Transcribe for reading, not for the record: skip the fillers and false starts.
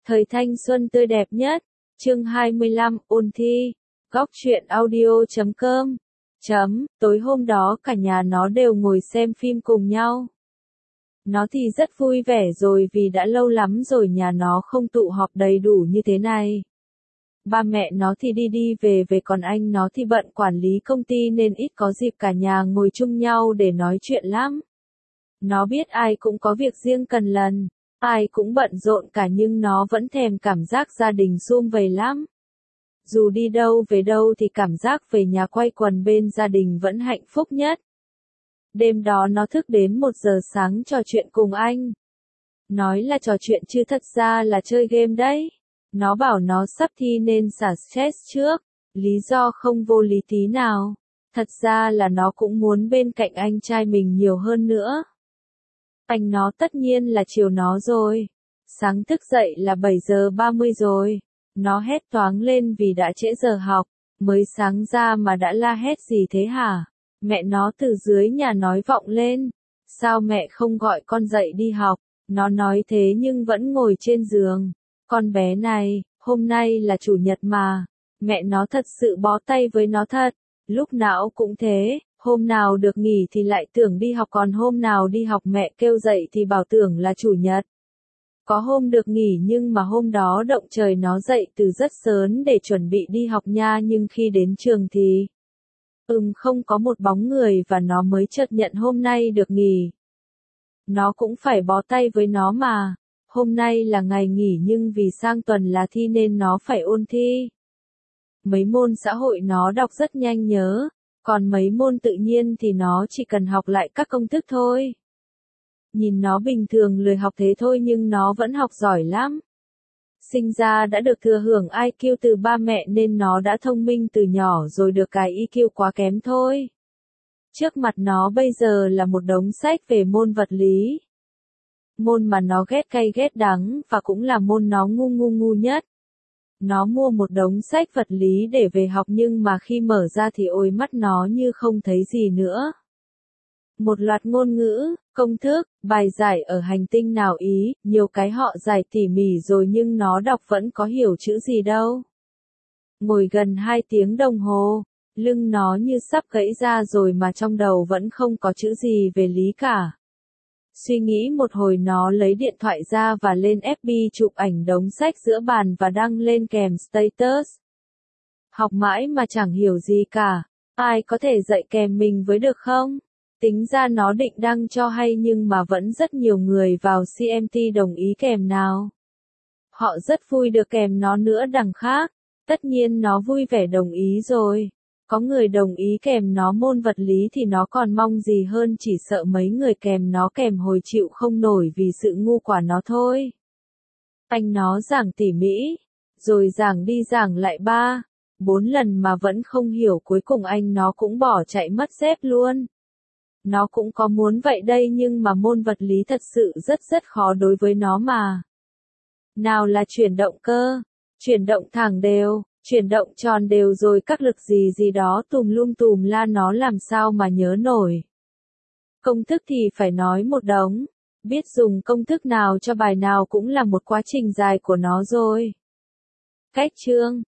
Thời thanh xuân tươi đẹp nhất. Chương 25, ôn thi. Góc truyện audio.com. Tối hôm đó cả nhà nó đều ngồi xem phim cùng nhau. Nó thì rất vui vẻ rồi vì đã lâu lắm rồi nhà nó không tụ họp đầy đủ như thế này. Ba mẹ nó thì đi về còn anh nó thì bận quản lý công ty nên ít có dịp cả nhà ngồi chung nhau để nói chuyện lắm. Nó biết ai cũng có việc riêng cần lần, ai cũng bận rộn cả nhưng nó vẫn thèm cảm giác gia đình sum vầy lắm. Dù đi đâu về đâu thì cảm giác về nhà quây quần bên gia đình vẫn hạnh phúc nhất. Đêm đó nó thức đến 1 giờ sáng trò chuyện cùng anh. Nói là trò chuyện chứ thật ra là chơi game đấy. Nó bảo nó sắp thi nên xả stress trước, lý do không vô lý tí nào. Thật ra là nó cũng muốn bên cạnh anh trai mình nhiều hơn nữa. Anh nó tất nhiên là chiều nó rồi. Sáng thức dậy là 7 giờ 30 rồi. Nó hét toáng lên vì đã trễ giờ học. Mới sáng ra mà đã la hét gì thế hả? Mẹ nó từ dưới nhà nói vọng lên. Sao mẹ không gọi con dậy đi học? Nó nói thế nhưng vẫn ngồi trên giường. Con bé này, hôm nay là chủ nhật mà. Mẹ nó thật sự bó tay với nó thật. Lúc nào cũng thế, hôm nào được nghỉ thì lại tưởng đi học còn hôm nào đi học mẹ kêu dậy thì bảo tưởng là chủ nhật. Có hôm được nghỉ nhưng mà hôm đó động trời nó dậy từ rất sớm để chuẩn bị đi học nha nhưng khi đến trường thì không có một bóng người và nó mới chợt nhận hôm nay được nghỉ. Nó cũng phải bó tay với nó mà. Hôm nay là ngày nghỉ nhưng vì sang tuần là thi nên nó phải ôn thi. Mấy môn xã hội nó đọc rất nhanh nhớ, còn mấy môn tự nhiên thì nó chỉ cần học lại các công thức thôi. Nhìn nó bình thường lười học thế thôi nhưng nó vẫn học giỏi lắm. Sinh ra đã được thừa hưởng IQ từ ba mẹ nên nó đã thông minh từ nhỏ rồi được cái EQ quá kém thôi. Trước mặt nó bây giờ là một đống sách về môn vật lý. Môn mà nó ghét cay ghét đắng và cũng là môn nó ngu nhất. Nó mua một đống sách vật lý để về học nhưng mà khi mở ra thì ôi mắt nó như không thấy gì nữa. Một loạt ngôn ngữ, công thức, bài giải ở hành tinh nào Ý, nhiều cái họ giải tỉ mỉ rồi nhưng nó đọc vẫn có hiểu chữ gì đâu. Ngồi gần 2 tiếng đồng hồ, lưng nó như sắp gãy ra rồi mà trong đầu vẫn không có chữ gì về lý cả. Suy nghĩ một hồi nó lấy điện thoại ra và lên FB chụp ảnh đống sách giữa bàn và đăng lên kèm status. Học mãi mà chẳng hiểu gì cả, ai có thể dạy kèm mình với được không? Tính ra nó định đăng cho hay nhưng mà vẫn rất nhiều người vào CMT đồng ý kèm nào. Họ rất vui được kèm nó nữa đằng khác, tất nhiên nó vui vẻ đồng ý rồi. Có người đồng ý kèm nó môn vật lý thì nó còn mong gì hơn chỉ sợ mấy người kèm nó kèm hồi chịu không nổi vì sự ngu quả nó thôi. Anh nó giảng tỉ mỉ, rồi giảng đi giảng lại 3-4 lần mà vẫn không hiểu cuối cùng anh nó cũng bỏ chạy mất dép luôn. Nó cũng có muốn vậy đây nhưng mà môn vật lý thật sự rất khó đối với nó mà. Nào là chuyển động cơ, chuyển động thẳng đều, chuyển động tròn đều rồi các lực gì đó tùm lum tùm la nó làm sao mà nhớ nổi. Công thức thì phải nói một đống, biết dùng công thức nào cho bài nào cũng là một quá trình dài của nó rồi. Cách chương,